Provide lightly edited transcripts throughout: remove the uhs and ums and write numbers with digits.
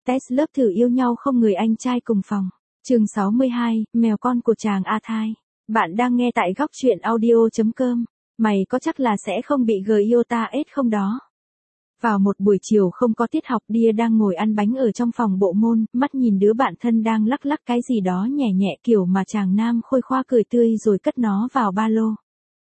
test lớp thử yêu nhau không người anh trai cùng phòng. Chương 62, mèo con của chàng A Thai. Bạn đang nghe tại góc truyện audio.com. Mày có chắc là sẽ không bị Giota ết không đó? Vào một buổi chiều không có tiết học, Dia đang ngồi ăn bánh ở trong phòng bộ môn, mắt nhìn đứa bạn thân đang lắc lắc cái gì đó nhẹ nhẹ kiểu mà chàng nam khôi khoa cười tươi rồi cất nó vào ba lô.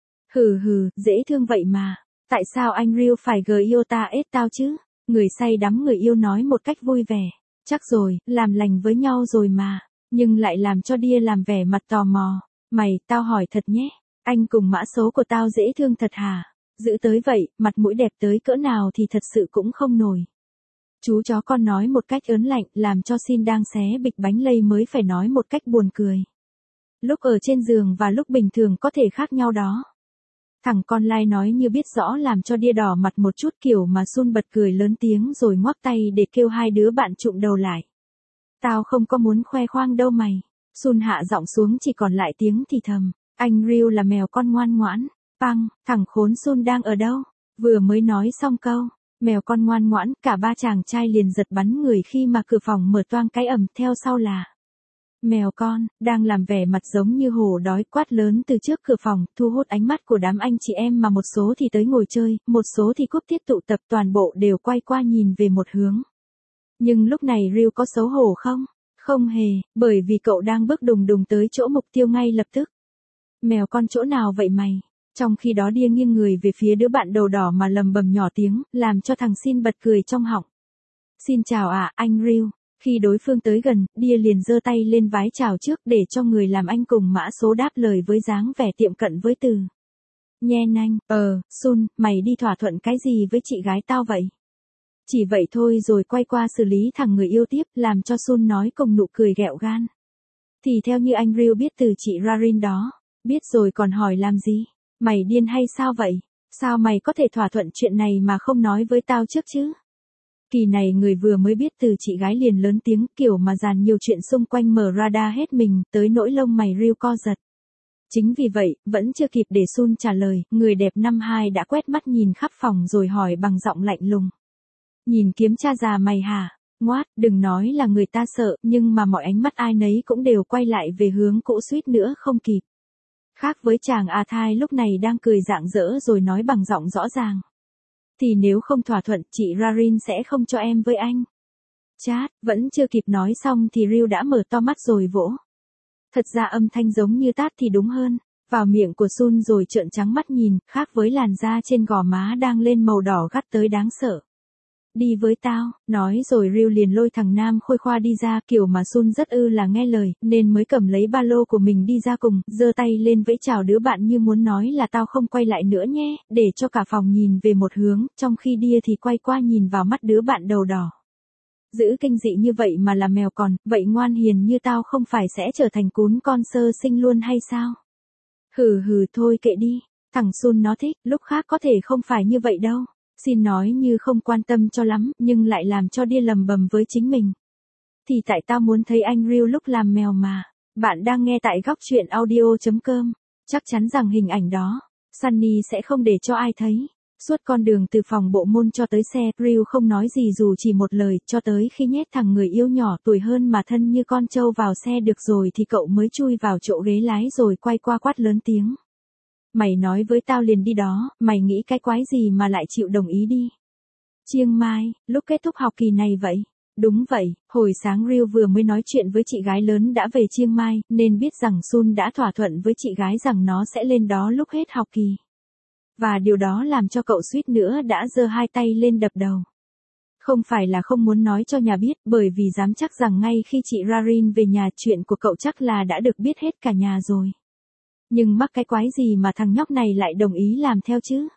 Hừ hừ, dễ thương vậy mà. Tại sao anh Real phải Giota ết tao chứ? Người say đắm người yêu nói một cách vui vẻ. Chắc rồi, làm lành với nhau rồi mà. Nhưng lại làm cho Dia làm vẻ mặt tò mò. Mày, tao hỏi thật nhé. Anh cùng mã số của tao dễ thương thật hả? Giữ tới vậy, mặt mũi đẹp tới cỡ nào thì thật sự cũng không nổi. Chú chó con nói một cách ớn lạnh, làm cho Xin đang xé bịch bánh lây mới phải nói một cách buồn cười. Lúc ở trên giường và lúc bình thường có thể khác nhau đó. Thằng con lai nói như biết rõ, làm cho Dia đỏ mặt một chút kiểu mà Sun bật cười lớn tiếng rồi ngoắc tay để kêu hai đứa bạn trụm đầu lại. Tao không có muốn khoe khoang đâu mày. Sun hạ giọng xuống chỉ còn lại tiếng thì thầm. Anh Real là mèo con ngoan ngoãn. Păng, thằng khốn Sun đang ở đâu? Vừa mới nói xong câu mèo con ngoan ngoãn, cả ba chàng trai liền giật bắn người khi mà cửa phòng mở toang cái ầm, theo sau là mèo con, đang làm vẻ mặt giống như hổ đói quát lớn từ trước cửa phòng, thu hút ánh mắt của đám anh chị em mà một số thì tới ngồi chơi, một số thì cúp tiết tụ tập, toàn bộ đều quay qua nhìn về một hướng. Nhưng lúc này Real có xấu hổ không? Không hề, bởi vì cậu đang bước đùng đùng tới chỗ mục tiêu ngay lập tức. Mèo con chỗ nào vậy mày? Trong khi đó Dia nghiêng người về phía đứa bạn đầu đỏ mà lầm bầm nhỏ tiếng, làm cho thằng Xin bật cười trong họng. Xin chào ạ, anh Real. Khi đối phương tới gần, Dia liền giơ tay lên vái chào trước để cho người làm anh cùng mã số đáp lời với dáng vẻ tiệm cận với từ nhe nanh. Sun, mày đi thỏa thuận cái gì với chị gái tao vậy? Chỉ vậy thôi rồi quay qua xử lý thằng người yêu tiếp, làm cho Sun nói cùng nụ cười ghẹo gan. Thì theo như anh Real biết từ chị Rarin đó. Biết rồi còn hỏi làm gì? Mày điên hay sao vậy? Sao mày có thể thỏa thuận chuyện này mà không nói với tao trước chứ? Kỳ này người vừa mới biết từ chị gái liền lớn tiếng kiểu mà dàn nhiều chuyện xung quanh mở radar hết mình, tới nỗi lông mày Real co giật. Chính vì vậy, vẫn chưa kịp để Sun trả lời, người đẹp năm hai đã quét mắt nhìn khắp phòng rồi hỏi bằng giọng lạnh lùng. Nhìn kiếm cha già mày hả? Ngoát, đừng nói là người ta sợ, nhưng mà mọi ánh mắt ai nấy cũng đều quay lại về hướng cũ, suýt nữa không kịp. Khác với chàng A Thai lúc này đang cười rạng rỡ rồi nói bằng giọng rõ ràng. Thì nếu không thỏa thuận, chị Rarin sẽ không cho em với anh. Chát, vẫn chưa kịp nói xong thì Real đã mở to mắt rồi vỗ. Thật ra âm thanh giống như tát thì đúng hơn. Vào miệng của Sun rồi trợn trắng mắt nhìn, khác với làn da trên gò má đang lên màu đỏ gắt tới đáng sợ. Đi với tao, nói rồi Real liền lôi thằng nam khôi khoa đi ra, kiểu mà Sun rất là nghe lời, nên mới cầm lấy ba lô của mình đi ra cùng, giơ tay lên vẫy chào đứa bạn như muốn nói là tao không quay lại nữa nhé, để cho cả phòng nhìn về một hướng, trong khi Dia thì quay qua nhìn vào mắt đứa bạn đầu đỏ. Giữ kinh dị như vậy mà là mèo còn, vậy ngoan hiền như tao không phải sẽ trở thành cún con sơ sinh luôn hay sao? Hừ hừ thôi kệ đi, thằng Sun nó thích, lúc khác có thể không phải như vậy đâu. Xin nói như không quan tâm cho lắm, nhưng lại làm cho Dia lầm bầm với chính mình. Thì tại tao muốn thấy anh Real lúc làm mèo mà. Bạn đang nghe tại góc truyện audio.com. Chắc chắn rằng hình ảnh đó, Sunny sẽ không để cho ai thấy. Suốt con đường từ phòng bộ môn cho tới xe, Real không nói gì dù chỉ một lời, cho tới khi nhét thằng người yêu nhỏ tuổi hơn mà thân như con trâu vào xe được rồi thì cậu mới chui vào chỗ ghế lái rồi quay qua quát lớn tiếng. Mày nói với tao liền đi đó, mày nghĩ cái quái gì mà lại chịu đồng ý đi. Chiang Mai, lúc kết thúc học kỳ này vậy? Đúng vậy, hồi sáng Real vừa mới nói chuyện với chị gái lớn đã về Chiang Mai, nên biết rằng Sun đã thỏa thuận với chị gái rằng nó sẽ lên đó lúc hết học kỳ. Và điều đó làm cho cậu suýt nữa đã giơ hai tay lên đập đầu. Không phải là không muốn nói cho nhà biết, bởi vì dám chắc rằng ngay khi chị Rarin về nhà chuyện của cậu chắc là đã được biết hết cả nhà rồi. Nhưng mắc cái quái gì mà thằng nhóc này lại đồng ý làm theo chứ?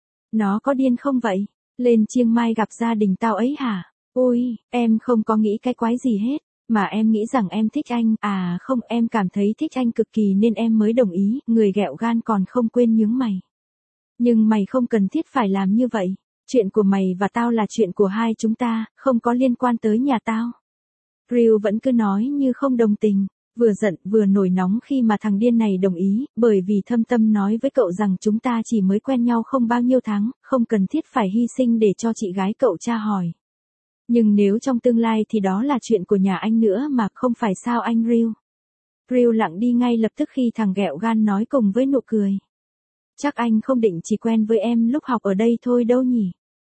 Nó có điên không vậy? Lên Chiang Mai gặp gia đình tao ấy hả? Ôi, em không có nghĩ cái quái gì hết, mà em nghĩ rằng em thích anh, à không, em cảm thấy thích anh cực kỳ nên em mới đồng ý, người ghẹo gan còn không quên nhướng mày. Nhưng mày không cần thiết phải làm như vậy, chuyện của mày và tao là chuyện của hai chúng ta, không có liên quan tới nhà tao. Real vẫn cứ nói như không đồng tình. Vừa giận vừa nổi nóng khi mà thằng điên này đồng ý, bởi vì thâm tâm nói với cậu rằng chúng ta chỉ mới quen nhau không bao nhiêu tháng, không cần thiết phải hy sinh để cho chị gái cậu tra hỏi. Nhưng nếu trong tương lai thì đó là chuyện của nhà anh nữa mà không phải sao anh Real. Real lặng đi ngay lập tức khi thằng ghẹo gan nói cùng với nụ cười. Chắc anh không định chỉ quen với em lúc học ở đây thôi đâu nhỉ?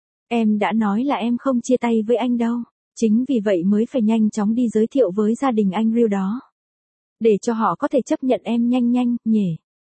Em đã nói là em không chia tay với anh đâu. Chính vì vậy mới phải nhanh chóng đi giới thiệu với gia đình anh Real đó. Để cho họ có thể chấp nhận em nhanh nhanh, nhỉ.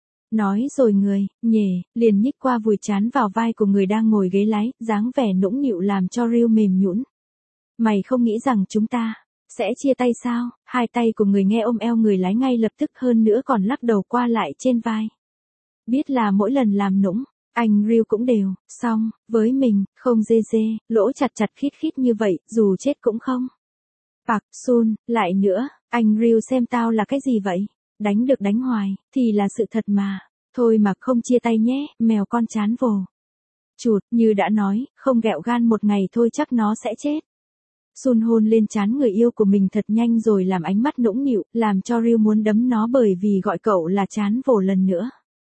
Nói rồi người, nhỉ, liền nhích qua vùi trán vào vai của người đang ngồi ghế lái, dáng vẻ nũng nịu làm cho Real mềm nhũn. Mày không nghĩ rằng chúng ta sẽ chia tay sao? Hai tay của người nghe ôm eo người lái ngay lập tức hơn nữa còn lắc đầu qua lại trên vai. Biết là mỗi lần làm nũng, anh Real cũng đều, xong, với mình, không dê dê, lỗ chặt chặt khít khít như vậy, dù chết cũng không. Park Sun, lại nữa, anh Real xem tao là cái gì vậy? Đánh được đánh hoài, thì là sự thật mà. Thôi mà không chia tay nhé, mèo con chán vồ. Chụt, như đã nói, không ghẹo gan một ngày thôi chắc nó sẽ chết. Sun hôn lên trán người yêu của mình thật nhanh rồi làm ánh mắt nũng nịu, làm cho Real muốn đấm nó bởi vì gọi cậu là chán vồ lần nữa.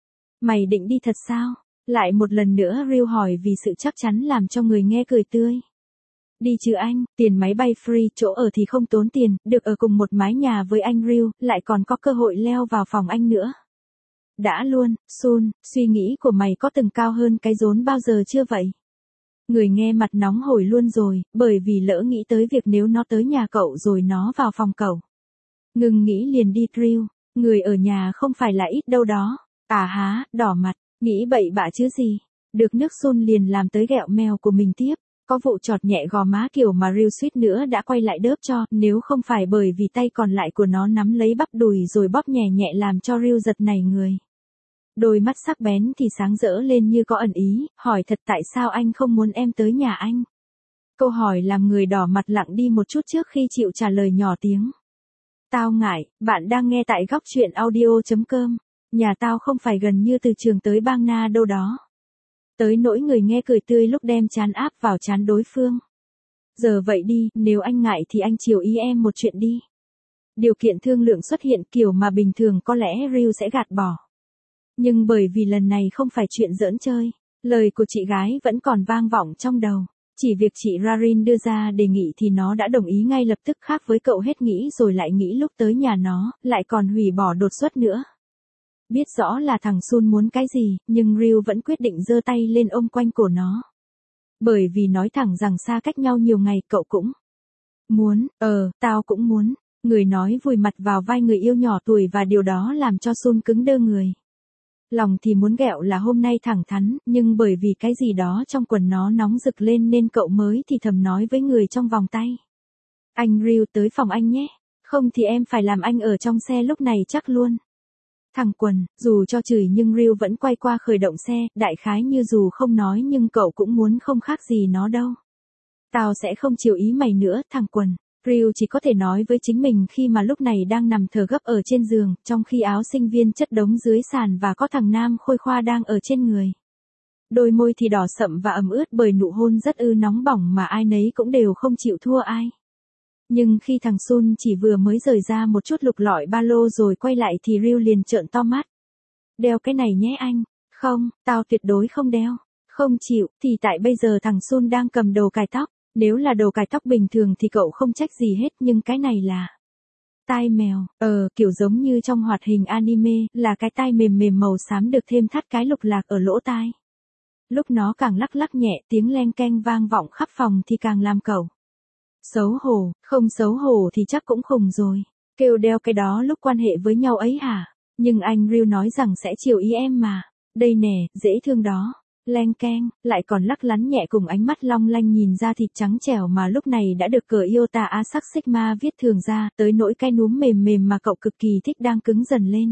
Mày định đi thật sao? Lại một lần nữa Real hỏi vì sự chắc chắn làm cho người nghe cười tươi. Đi chứ anh, tiền máy bay free, chỗ ở thì không tốn tiền, được ở cùng một mái nhà với anh Real, lại còn có cơ hội leo vào phòng anh nữa. Đã luôn, Sun, suy nghĩ của mày có từng cao hơn cái rốn bao giờ chưa vậy? Người nghe mặt nóng hổi luôn rồi, bởi vì lỡ nghĩ tới việc nếu nó tới nhà cậu rồi nó vào phòng cậu. Ngừng nghĩ liền đi Real, người ở nhà không phải là ít đâu đó. À há, đỏ mặt, nghĩ bậy bạ chứ gì. Được nước Sun liền làm tới ghẹo mèo của mình tiếp. Có vụ chọt nhẹ gò má kiểu mà Real suýt nữa đã quay lại đớp cho, nếu không phải bởi vì tay còn lại của nó nắm lấy bắp đùi rồi bóp nhẹ nhẹ làm cho Real giật nảy người. Đôi mắt sắc bén thì sáng rỡ lên như có ẩn ý, hỏi thật tại sao anh không muốn em tới nhà anh? Câu hỏi làm người đỏ mặt lặng đi một chút trước khi chịu trả lời nhỏ tiếng. Tao ngại, bạn đang nghe tại góc truyện audio.com. Nhà tao không phải gần như từ trường tới Bang Na đâu đó. Tới nỗi người nghe cười tươi lúc đem trán áp vào trán đối phương. Giờ vậy đi, nếu anh ngại thì anh chiều ý em một chuyện đi. Điều kiện thương lượng xuất hiện kiểu mà bình thường có lẽ Real sẽ gạt bỏ. Nhưng bởi vì lần này không phải chuyện giỡn chơi, lời của chị gái vẫn còn vang vọng trong đầu. Chỉ việc chị Rarin đưa ra đề nghị thì nó đã đồng ý ngay lập tức, khác với cậu hết nghĩ rồi lại nghĩ lúc tới nhà nó, lại còn hủy bỏ đột xuất nữa. Biết rõ là thằng Sun muốn cái gì, nhưng Real vẫn quyết định giơ tay lên ôm quanh cổ nó. Bởi vì nói thẳng rằng xa cách nhau nhiều ngày cậu cũng muốn, tao cũng muốn. Người nói vùi mặt vào vai người yêu nhỏ tuổi và điều đó làm cho Sun cứng đơ người. Lòng thì muốn ghẹo là hôm nay thẳng thắn, nhưng bởi vì cái gì đó trong quần nó nóng rực lên nên cậu mới thì thầm nói với người trong vòng tay. Anh Real tới phòng anh nhé, không thì em phải làm anh ở trong xe lúc này chắc luôn. Thằng Quần, dù cho chửi nhưng Real vẫn quay qua khởi động xe, đại khái như dù không nói nhưng cậu cũng muốn không khác gì nó đâu. Tao sẽ không chiều ý mày nữa, thằng Quần. Real chỉ có thể nói với chính mình khi mà lúc này đang nằm thở gấp ở trên giường, trong khi áo sinh viên chất đống dưới sàn và có thằng nam khôi khoa đang ở trên người. Đôi môi thì đỏ sậm và ẩm ướt bởi nụ hôn rất nóng bỏng mà ai nấy cũng đều không chịu thua ai. Nhưng khi thằng Sun chỉ vừa mới rời ra một chút lục lọi ba lô rồi quay lại thì Real liền trợn to mắt. Đeo cái này nhé anh. Không, tao tuyệt đối không đeo. Không chịu, thì tại bây giờ thằng Sun đang cầm đồ cài tóc. Nếu là đồ cài tóc bình thường thì cậu không trách gì hết, nhưng cái này là tai mèo, kiểu giống như trong hoạt hình anime, là cái tai mềm mềm màu xám được thêm thắt cái lục lạc ở lỗ tai. Lúc nó càng lắc lắc nhẹ, tiếng leng keng vang vọng khắp phòng thì càng làm cậu xấu hổ, không xấu hổ thì chắc cũng khùng rồi. Kêu đeo cái đó lúc quan hệ với nhau ấy hả? Nhưng anh Real nói rằng sẽ chiều ý em mà. Đây nè, dễ thương đó. Leng keng, lại còn lắc lắn nhẹ cùng ánh mắt long lanh nhìn da thịt trắng trẻo mà lúc này đã được cờ Iota Asac Sigma viết thường ra, tới nỗi cái núm mềm mềm mà cậu cực kỳ thích đang cứng dần lên.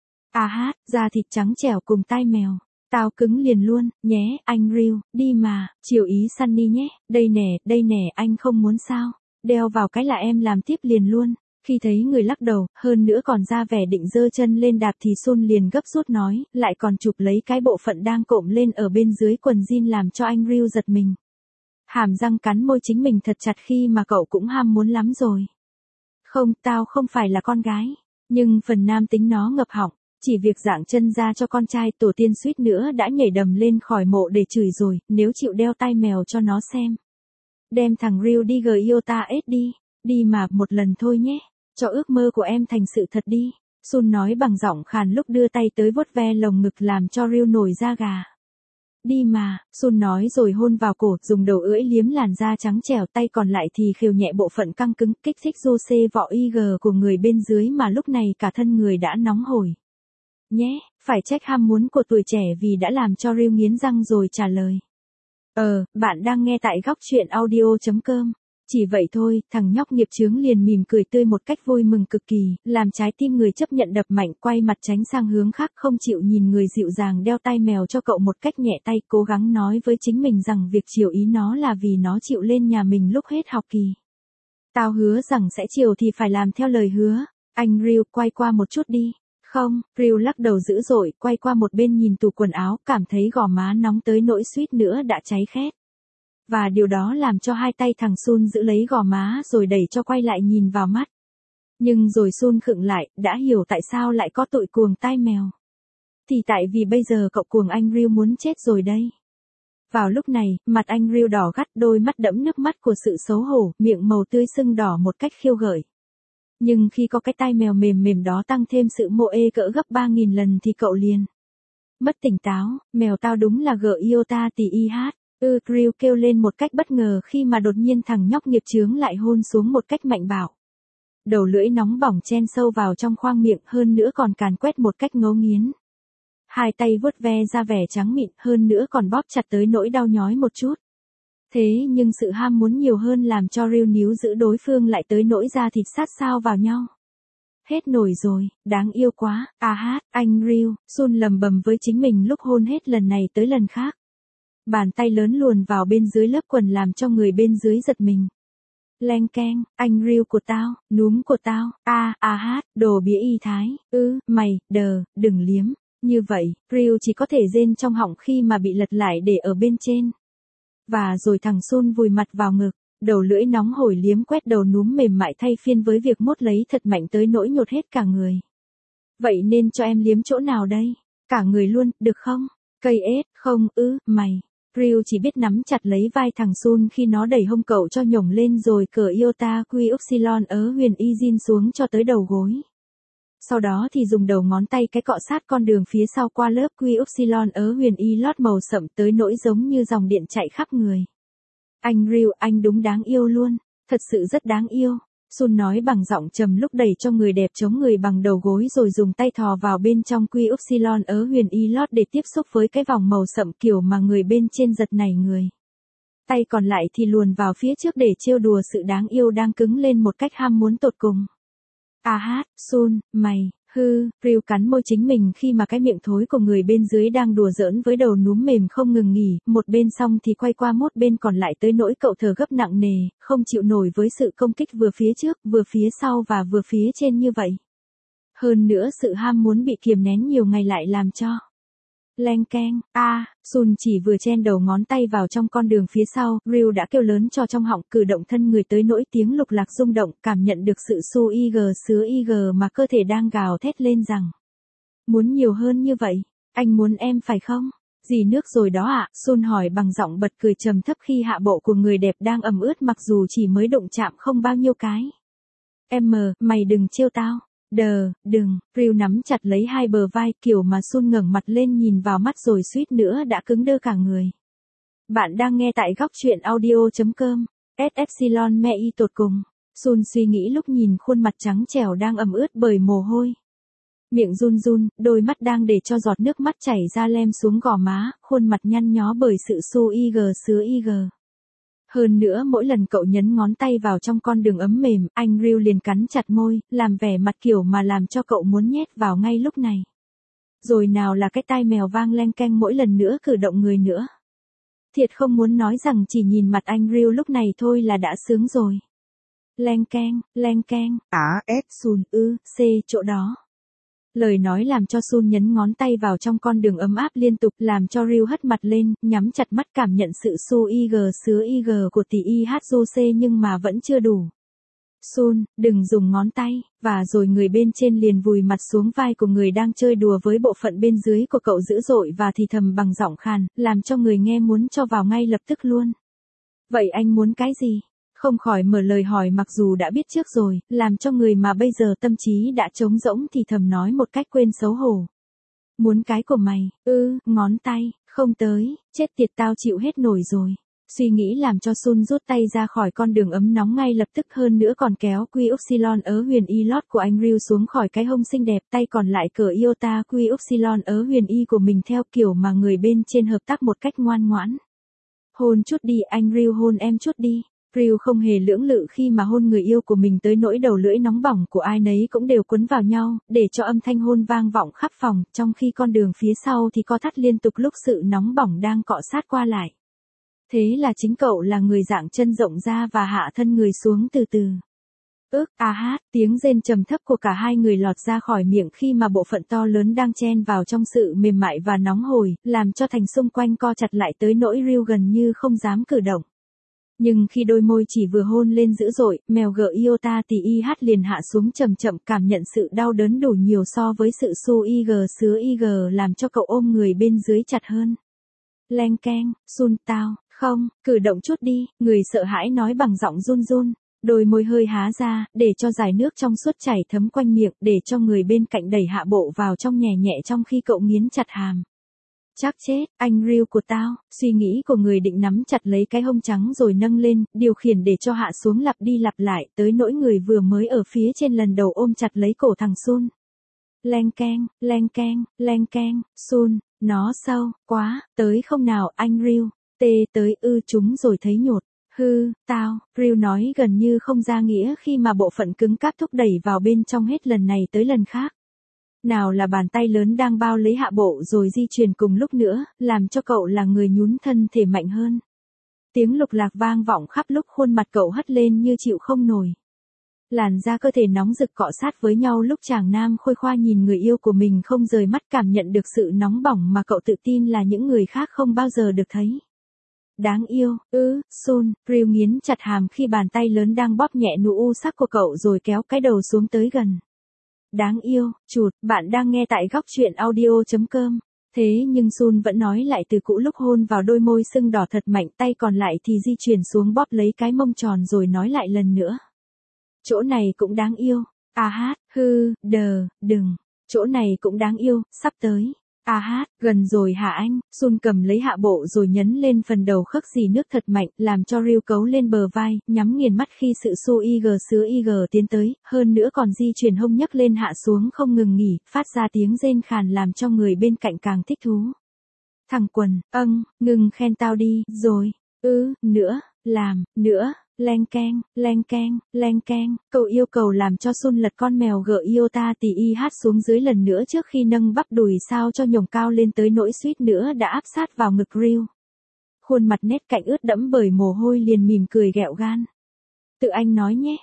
À hát, da thịt trắng trẻo cùng tai mèo. Tao cứng liền luôn, nhé, anh Real, đi mà, chiều ý Sunny nhé, đây nè, anh không muốn sao, đeo vào cái là em làm tiếp liền luôn. Khi thấy người lắc đầu, hơn nữa còn ra vẻ định giơ chân lên đạp thì Sun liền gấp rút nói, lại còn chụp lấy cái bộ phận đang cộm lên ở bên dưới quần jean làm cho anh Real giật mình. Hàm răng cắn môi chính mình thật chặt khi mà cậu cũng ham muốn lắm rồi. Không, tao không phải là con gái, nhưng phần nam tính nó ngập họng. Chỉ việc dạng chân ra cho con trai tổ tiên suýt nữa đã nhảy đầm lên khỏi mộ để chửi rồi, nếu chịu đeo tai mèo cho nó xem. Đem thằng Ryu đi Gyota S đi. Đi mà, một lần thôi nhé. Cho ước mơ của em thành sự thật đi. Sun nói bằng giọng khàn lúc đưa tay tới vuốt ve lồng ngực làm cho Ryu nổi da gà. Đi mà, Sun nói rồi hôn vào cổ, dùng đầu ưỡi liếm làn da trắng trẻo, tay còn lại thì khều nhẹ bộ phận căng cứng, kích thích Jose vỏ IG của người bên dưới mà lúc này cả thân người đã nóng hổi. Nhé, phải trách ham muốn của tuổi trẻ vì đã làm cho Ryu nghiến răng rồi trả lời. Bạn đang nghe tại góc truyện audio.com. Chỉ vậy thôi, thằng nhóc nghiệp chướng liền mỉm cười tươi một cách vui mừng cực kỳ, làm trái tim người chấp nhận đập mạnh, quay mặt tránh sang hướng khác, không chịu nhìn người dịu dàng đeo tai mèo cho cậu một cách nhẹ tay, cố gắng nói với chính mình rằng việc chiều ý nó là vì nó chịu lên nhà mình lúc hết học kỳ. Tao hứa rằng sẽ chiều thì phải làm theo lời hứa. Anh Ryu, quay qua một chút đi. Không, Ryu lắc đầu dữ dội, quay qua một bên nhìn tủ quần áo, cảm thấy gò má nóng tới nỗi suýt nữa đã cháy khét. Và điều đó làm cho hai tay thằng Sun giữ lấy gò má rồi đẩy cho quay lại nhìn vào mắt. Nhưng rồi Sun khựng lại, đã hiểu tại sao lại có tội cuồng tai mèo. Thì tại vì bây giờ cậu cuồng anh Ryu muốn chết rồi đây. Vào lúc này, mặt anh Ryu đỏ gắt, đôi mắt đẫm nước mắt của sự xấu hổ, miệng màu tươi sưng đỏ một cách khiêu gợi. Nhưng khi có cái tai mèo mềm mềm đó tăng thêm sự mô ê cỡ gấp 3.000 lần thì cậu liền mất tỉnh táo. Mèo tao đúng là Gyota tì y hát. Ryu kêu lên một cách bất ngờ khi mà đột nhiên thằng nhóc nghiệp chướng lại hôn xuống một cách mạnh bạo. Đầu lưỡi nóng bỏng chen sâu vào trong khoang miệng, hơn nữa còn càn quét một cách ngấu nghiến. Hai tay vuốt ve ra vẻ trắng mịn, hơn nữa còn bóp chặt tới nỗi đau nhói một chút. Thế nhưng sự ham muốn nhiều hơn làm cho Ryu níu giữ đối phương lại tới nỗi da thịt sát sao vào nhau. Hết nổi rồi, đáng yêu quá, anh Ryu, Sun lầm bầm với chính mình lúc hôn hết lần này tới lần khác. Bàn tay lớn luồn vào bên dưới lớp quần làm cho người bên dưới giật mình. Leng keng, anh Ryu của tao, núm của tao, đồ bía y thái, mày, đừng liếm. Như vậy, Ryu chỉ có thể rên trong họng khi mà bị lật lại để ở bên trên. Và rồi thằng Sun vùi mặt vào ngực, đầu lưỡi nóng hổi liếm quét đầu núm mềm mại thay phiên với việc mốt lấy thật mạnh tới nỗi nhột hết cả người. Vậy nên cho em liếm chỗ nào đây? Cả người luôn, được không? Cây ếch, không, mày. Ryu chỉ biết nắm chặt lấy vai thằng Sun khi nó đẩy hông cậu cho nhổng lên rồi cởi Iota Quy Upsilon ớ huyền y Jin xuống cho tới đầu gối. Sau đó thì dùng đầu ngón tay cái cọ sát con đường phía sau qua lớp Quy Upsilon ớ huyền y lót màu sậm tới nỗi giống như dòng điện chạy khắp người. Anh Ryu, anh đúng đáng yêu luôn, thật sự rất đáng yêu. Sun nói bằng giọng trầm lúc đẩy cho người đẹp chống người bằng đầu gối rồi dùng tay thò vào bên trong Quy Upsilon ớ huyền y lót để tiếp xúc với cái vòng màu sậm kiểu mà người bên trên giật nảy người. Tay còn lại thì luồn vào phía trước để trêu đùa sự đáng yêu đang cứng lên một cách ham muốn tột cùng. Sun, mày, Ryu cắn môi chính mình khi mà cái miệng thối của người bên dưới đang đùa giỡn với đầu núm mềm không ngừng nghỉ, một bên xong thì quay qua mốt bên còn lại tới nỗi cậu thở gấp nặng nề, không chịu nổi với sự công kích vừa phía trước, vừa phía sau và vừa phía trên như vậy. Hơn nữa sự ham muốn bị kiềm nén nhiều ngày lại làm cho. Leng keng, Sun chỉ vừa chen đầu ngón tay vào trong con đường phía sau, Ryu đã kêu lớn cho trong họng, cử động thân người tới nỗi tiếng lục lạc rung động, cảm nhận được sự su ig sứa ig mà cơ thể đang gào thét lên rằng. Muốn nhiều hơn như vậy, anh muốn em phải không? Dì nước rồi đó ạ, Sun hỏi bằng giọng bật cười trầm thấp khi hạ bộ của người đẹp đang ẩm ướt mặc dù chỉ mới đụng chạm không bao nhiêu cái. Mày đừng trêu tao. Đừng, Ryu nắm chặt lấy hai bờ vai kiểu mà Sun ngẩng mặt lên nhìn vào mắt rồi suýt nữa đã cứng đơ cả người. Bạn đang nghe tại góc truyện audio.com, Epsilon me y tột cùng. Sun suy nghĩ lúc nhìn khuôn mặt trắng trẻo đang ẩm ướt bởi mồ hôi. Miệng run run, đôi mắt đang để cho giọt nước mắt chảy ra lem xuống gò má, khuôn mặt nhăn nhó bởi sự su ig sứa ig. Hơn nữa mỗi lần cậu nhấn ngón tay vào trong con đường ấm mềm, anh Ryu liền cắn chặt môi, làm vẻ mặt kiểu mà làm cho cậu muốn nhét vào ngay lúc này. Rồi nào là cái tai mèo vang leng keng mỗi lần nữa cử động người nữa. Thiệt không muốn nói rằng chỉ nhìn mặt anh Ryu lúc này thôi là đã sướng rồi. Leng keng, Sun, chỗ đó. Lời nói làm cho Sun nhấn ngón tay vào trong con đường ấm áp liên tục làm cho Ryu hất mặt lên, nhắm chặt mắt cảm nhận sự su ig sứa ig của tỷ y hát Jose nhưng mà vẫn chưa đủ. Sun, đừng dùng ngón tay, và rồi người bên trên liền vùi mặt xuống vai của người đang chơi đùa với bộ phận bên dưới của cậu dữ dội và thì thầm bằng giọng khàn, làm cho người nghe muốn cho vào ngay lập tức luôn. Vậy anh muốn cái gì? Không khỏi mở lời hỏi mặc dù đã biết trước rồi, làm cho người mà bây giờ tâm trí đã trống rỗng thì thầm nói một cách quên xấu hổ. Muốn cái của mày, ngón tay, không tới, chết tiệt tao chịu hết nổi rồi. Suy nghĩ làm cho Sun rút tay ra khỏi con đường ấm nóng ngay lập tức, hơn nữa còn kéo Quy Upsilon ớ huyền y lót của anh Ryu xuống khỏi cái hông xinh đẹp, tay còn lại cởi Iota Quy Upsilon ớ huyền y của mình theo kiểu mà người bên trên hợp tác một cách ngoan ngoãn. Hôn chút đi anh Ryu, hôn em chút đi. Ryu không hề lưỡng lự khi mà hôn người yêu của mình tới nỗi đầu lưỡi nóng bỏng của ai nấy cũng đều quấn vào nhau, để cho âm thanh hôn vang vọng khắp phòng, trong khi con đường phía sau thì co thắt liên tục lúc sự nóng bỏng đang cọ sát qua lại. Thế là chính cậu là người dạng chân rộng ra và hạ thân người xuống từ từ. Tiếng rên trầm thấp của cả hai người lọt ra khỏi miệng khi mà bộ phận to lớn đang chen vào trong sự mềm mại và nóng hổi, làm cho thành xung quanh co chặt lại tới nỗi Ryu gần như không dám cử động. Nhưng khi đôi môi chỉ vừa hôn lên dữ dội, mèo gợ Iota thì liền hạ xuống chậm chậm, cảm nhận sự đau đớn đủ nhiều so với sự su sứa làm cho cậu ôm người bên dưới chặt hơn. Leng keng, Sun tao, không, cử động chút đi, người sợ hãi nói bằng giọng run run. Đôi môi hơi há ra, để cho dải nước trong suốt chảy thấm quanh miệng, để cho người bên cạnh đẩy hạ bộ vào trong nhẹ nhẹ trong khi cậu nghiến chặt hàm. Chắc chết, anh Ryu của tao, suy nghĩ của người định nắm chặt lấy cái hông trắng rồi nâng lên, điều khiển để cho hạ xuống lặp đi lặp lại, tới nỗi người vừa mới ở phía trên lần đầu ôm chặt lấy cổ thằng Sun. Leng keng, leng keng, leng keng, Sun, nó sâu, quá, tới không nào anh Ryu, tới chúng rồi thấy nhột. Tao, Ryu nói gần như không ra nghĩa khi mà bộ phận cứng cáp thúc đẩy vào bên trong hết lần này tới lần khác. Nào là bàn tay lớn đang bao lấy hạ bộ rồi di chuyển cùng lúc nữa, làm cho cậu là người nhún thân thể mạnh hơn. Tiếng lục lạc vang vọng khắp lúc khuôn mặt cậu hất lên như chịu không nổi. Làn da cơ thể nóng rực cọ sát với nhau lúc chàng nam khôi khoa nhìn người yêu của mình không rời mắt, cảm nhận được sự nóng bỏng mà cậu tự tin là những người khác không bao giờ được thấy. Đáng yêu, Sun, Ryu nghiến chặt hàm khi bàn tay lớn đang bóp nhẹ nụ u sắc của cậu rồi kéo cái đầu xuống tới gần. Đáng yêu, chuột, bạn đang nghe tại góc truyện audio.com. Thế nhưng Sun vẫn nói lại từ cũ lúc hôn vào đôi môi sưng đỏ thật mạnh, tay còn lại thì di chuyển xuống bóp lấy cái mông tròn rồi nói lại lần nữa. Chỗ này cũng đáng yêu, đừng, chỗ này cũng đáng yêu, sắp tới. Gần rồi hả anh? Sun cầm lấy hạ bộ rồi nhấn lên phần đầu khấc dì nước thật mạnh, làm cho Ryu cấu lên bờ vai, nhắm nghiền mắt khi sự su sứa tiến tới, hơn nữa còn di chuyển hông nhấc lên hạ xuống không ngừng nghỉ, phát ra tiếng rên khàn làm cho người bên cạnh càng thích thú. Thằng quần, ngừng khen tao đi, rồi, nữa. Leng keng, leng keng, leng keng, cậu yêu cầu làm cho Sun lật con mèo gợ Iota thì xuống dưới lần nữa trước khi nâng bắp đùi sao cho nhổng cao lên tới nỗi suýt nữa đã áp sát vào ngực Ryu. Khuôn mặt nét cạnh ướt đẫm bởi mồ hôi liền mỉm cười ghẹo gan. Tự anh nói nhé,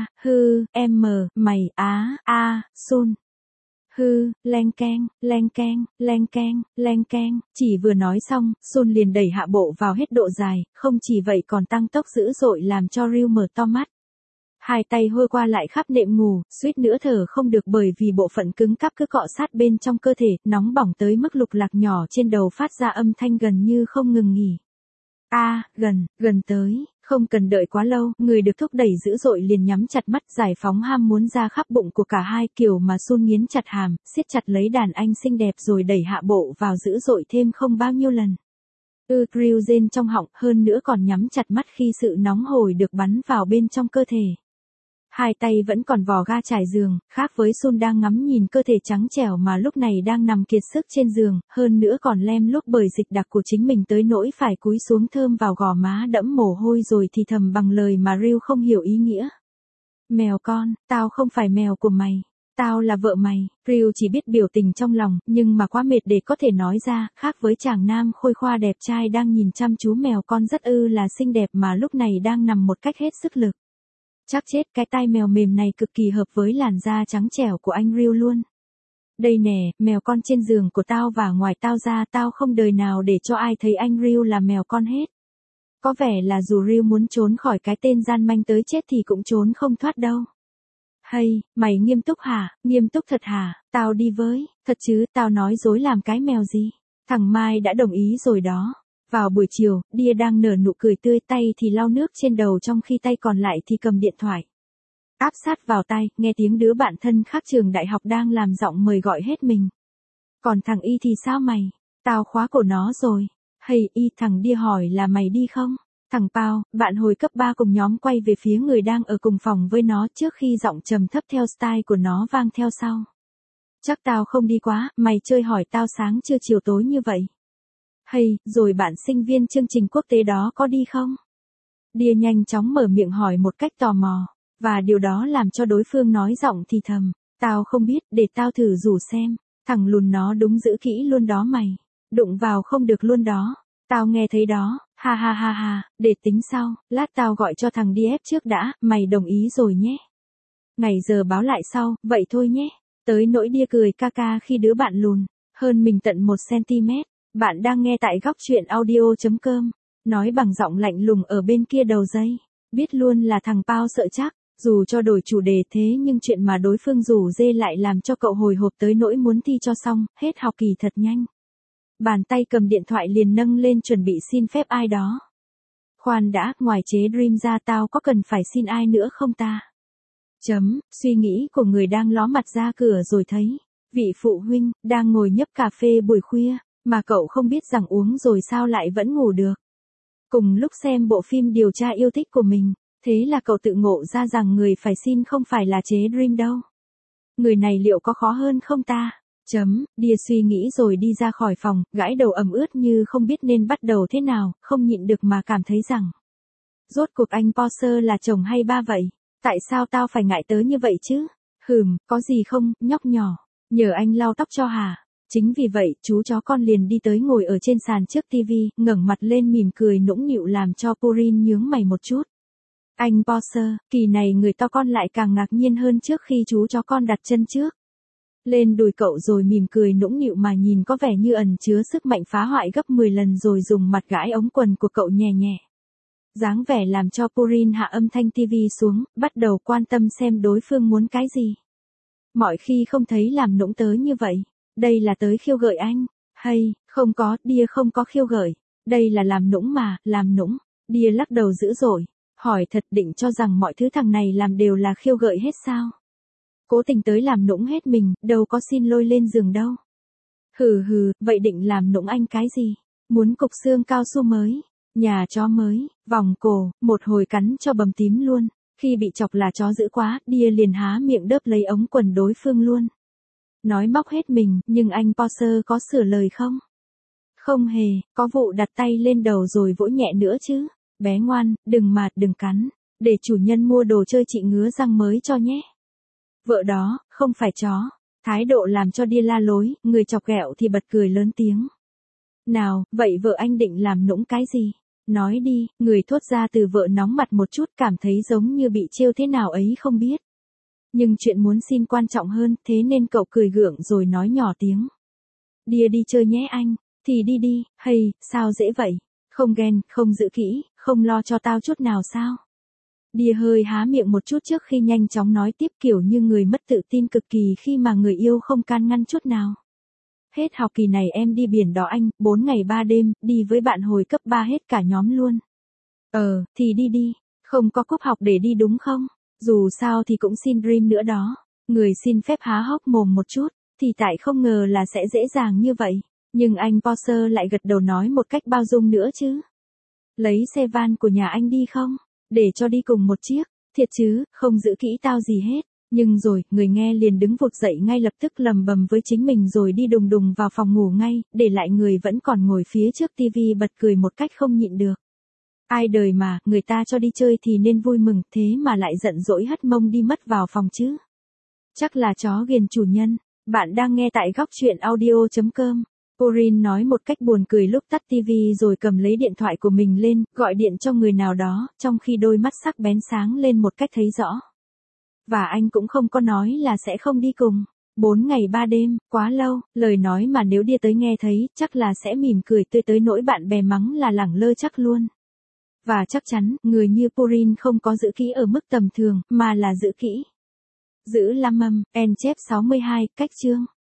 mày, Sun. Leng keng, leng keng, leng keng, leng keng, chỉ vừa nói xong, Sun liền đẩy hạ bộ vào hết độ dài, không chỉ vậy còn tăng tốc dữ dội làm cho Ryu mở to mắt. Hai tay hôi qua lại khắp nệm ngủ, suýt nữa thở không được bởi vì bộ phận cứng cáp cứ cọ sát bên trong cơ thể, nóng bỏng tới mức lục lạc nhỏ trên đầu phát ra âm thanh gần như không ngừng nghỉ. Gần tới. Không cần đợi quá lâu, người được thúc đẩy dữ dội liền nhắm chặt mắt giải phóng ham muốn ra khắp bụng của cả hai, kiểu mà Sun nghiến chặt hàm, siết chặt lấy đàn anh xinh đẹp rồi đẩy hạ bộ vào dữ dội thêm không bao nhiêu lần. Ryu rên trong họng, hơn nữa còn nhắm chặt mắt khi sự nóng hổi được bắn vào bên trong cơ thể. Hai tay vẫn còn vò ga trải giường, khác với Sun đang ngắm nhìn cơ thể trắng trẻo mà lúc này đang nằm kiệt sức trên giường, hơn nữa còn lem luốc bởi dịch đặc của chính mình tới nỗi phải cúi xuống thơm vào gò má đẫm mồ hôi rồi thì thầm bằng lời mà Ryu không hiểu ý nghĩa. Mèo con, tao không phải mèo của mày. Tao là vợ mày. Ryu chỉ biết biểu tình trong lòng, nhưng mà quá mệt để có thể nói ra, khác với chàng nam khôi khoa đẹp trai đang nhìn chăm chú mèo con rất là xinh đẹp mà lúc này đang nằm một cách hết sức lực. Chắc chết, cái tai mèo mềm này cực kỳ hợp với làn da trắng trẻo của anh Ryu luôn. Đây nè, mèo con trên giường của tao và ngoài tao ra tao không đời nào để cho ai thấy anh Ryu là mèo con hết. Có vẻ là dù Ryu muốn trốn khỏi cái tên gian manh tới chết thì cũng trốn không thoát đâu. Hay, mày nghiêm túc hả? Nghiêm túc thật hả? Tao đi với, thật chứ, tao nói dối làm cái mèo gì? Thằng Mai đã đồng ý rồi đó. Vào buổi chiều, Đia đang nở nụ cười tươi, tay thì lau nước trên đầu trong khi tay còn lại thì cầm điện thoại. Áp sát vào tai, nghe tiếng đứa bạn thân khác trường đại học đang làm giọng mời gọi hết mình. Còn thằng Y thì sao mày? Tao khóa cổ nó rồi. Hey Y, thằng Đia hỏi là mày đi không? Thằng Pao, bạn hồi cấp 3 cùng nhóm quay về phía người đang ở cùng phòng với nó trước khi giọng trầm thấp theo style của nó vang theo sau. Chắc tao không đi quá, mày chơi hỏi tao sáng trưa chiều tối như vậy. Hey, rồi bạn sinh viên chương trình quốc tế đó có đi không? Đia nhanh chóng mở miệng hỏi một cách tò mò, và điều đó làm cho đối phương nói giọng thì thầm. Tao không biết, để tao thử rủ xem. Thằng lùn nó đúng giữ kỹ luôn đó mày. Đụng vào không được luôn đó. Tao nghe thấy đó, ha ha ha ha, để tính sau, lát tao gọi cho thằng DF trước đã, mày đồng ý rồi nhé. Ngày giờ báo lại sau, vậy thôi nhé. Tới nỗi Đia cười ca ca khi đứa bạn lùn, hơn mình tận 1cm. Bạn đang nghe tại góc truyện audio.com. Nói bằng giọng lạnh lùng ở bên kia đầu dây. Biết luôn là thằng Pao sợ chắc, dù cho đổi chủ đề thế nhưng chuyện mà đối phương rủ dê lại làm cho cậu hồi hộp tới nỗi muốn thi cho xong, hết học kỳ thật nhanh. Bàn tay cầm điện thoại liền nâng lên chuẩn bị xin phép ai đó. Khoan đã, ngoài chế Dream ra tao có cần phải xin ai nữa không ta? Suy nghĩ của người đang ló mặt ra cửa rồi thấy. Vị phụ huynh, đang ngồi nhấp cà phê buổi khuya, mà cậu không biết rằng uống rồi sao lại vẫn ngủ được. Cùng lúc xem bộ phim điều tra yêu thích của mình, thế là cậu tự ngộ ra rằng người phải xin không phải là chế Dream đâu. Người này liệu có khó hơn không ta? Đia suy nghĩ rồi đi ra khỏi phòng, gãi đầu ẩm ướt như không biết nên bắt đầu thế nào, không nhịn được mà cảm thấy rằng. Rốt cuộc anh Porsche là chồng hay ba vậy? Tại sao tao phải ngại tớ như vậy chứ? Có gì không, nhóc nhỏ? Nhờ anh lau tóc cho hả? Chính vì vậy, chú chó con liền đi tới ngồi ở trên sàn trước tivi, ngẩng mặt lên mỉm cười nũng nịu làm cho Purin nhướng mày một chút. Anh Porsche, kỳ này người to con lại càng ngạc nhiên hơn trước khi chú chó con đặt chân trước lên đùi cậu rồi mỉm cười nũng nịu mà nhìn có vẻ như ẩn chứa sức mạnh phá hoại gấp 10 lần rồi dùng mặt gãi ống quần của cậu nhẹ nhẹ. Dáng vẻ làm cho Purin hạ âm thanh tivi xuống, bắt đầu quan tâm xem đối phương muốn cái gì. Mọi khi không thấy làm nũng tớ như vậy. Đây là tới khiêu gợi anh. Hay, không có, Đia không có khiêu gợi. Đây là làm nũng mà, làm nũng. Đia lắc đầu dữ dội. Hỏi thật, định cho rằng mọi thứ thằng này làm đều là khiêu gợi hết sao? Cố tình tới làm nũng hết mình, đâu có xin lôi lên giường đâu. Vậy định làm nũng anh cái gì? Muốn cục xương cao su mới, nhà chó mới, vòng cổ, một hồi cắn cho bầm tím luôn. Khi bị chọc là chó dữ quá, Đia liền há miệng đớp lấy ống quần đối phương luôn. Nói móc hết mình, nhưng anh Porsche có sửa lời không? Không hề, có vụ đặt tay lên đầu rồi vỗ nhẹ nữa chứ. Bé ngoan, đừng cắn. Để chủ nhân mua đồ chơi chị ngứa răng mới cho nhé. Vợ đó, không phải chó. Thái độ làm cho Đia la lối, người chọc ghẹo thì bật cười lớn tiếng. Nào, vậy vợ anh định làm nũng cái gì? Nói đi, người thốt ra từ vợ nóng mặt một chút cảm thấy giống như bị trêu thế nào ấy không biết. Nhưng chuyện muốn xin quan trọng hơn, thế nên cậu cười gượng rồi nói nhỏ tiếng. Đia đi chơi nhé anh, thì đi đi, hay, sao dễ vậy? Không ghen, không giữ kỹ, không lo cho tao chút nào sao? Đia hơi há miệng một chút trước khi nhanh chóng nói tiếp kiểu như người mất tự tin cực kỳ khi mà người yêu không can ngăn chút nào. Hết học kỳ này em đi biển đó anh, 4 ngày 3 đêm, đi với bạn hồi cấp 3 hết cả nhóm luôn. Thì đi đi, không có cúp học để đi đúng không? Dù sao thì cũng xin Dream nữa đó. Người xin phép há hốc mồm một chút, thì tại không ngờ là sẽ dễ dàng như vậy. Nhưng anh Porsche lại gật đầu nói một cách bao dung nữa chứ. Lấy xe van của nhà anh đi không? Để cho đi cùng một chiếc. Thiệt chứ, không giữ kỹ tao gì hết. Nhưng rồi, người nghe liền đứng vụt dậy ngay lập tức lầm bầm với chính mình rồi đi đùng đùng vào phòng ngủ ngay, để lại người vẫn còn ngồi phía trước tivi bật cười một cách không nhịn được. Ai đời mà, người ta cho đi chơi thì nên vui mừng, thế mà lại giận dỗi hất mông đi mất vào phòng chứ. Chắc là chó ghiền chủ nhân. Bạn đang nghe tại góc truyện audio.com. Purin nói một cách buồn cười lúc tắt tivi rồi cầm lấy điện thoại của mình lên, gọi điện cho người nào đó, trong khi đôi mắt sắc bén sáng lên một cách thấy rõ. Và anh cũng không có nói là sẽ không đi cùng. 4 ngày 3 đêm, quá lâu, lời nói mà nếu Đia tới nghe thấy, chắc là sẽ mỉm cười tươi tới nỗi bạn bè mắng là lẳng lơ chắc luôn. Và chắc chắn, người như Purin không có giữ kỹ ở mức tầm thường, mà là giữ kỹ. Giữ lăm âm, en chép 62, cách chương.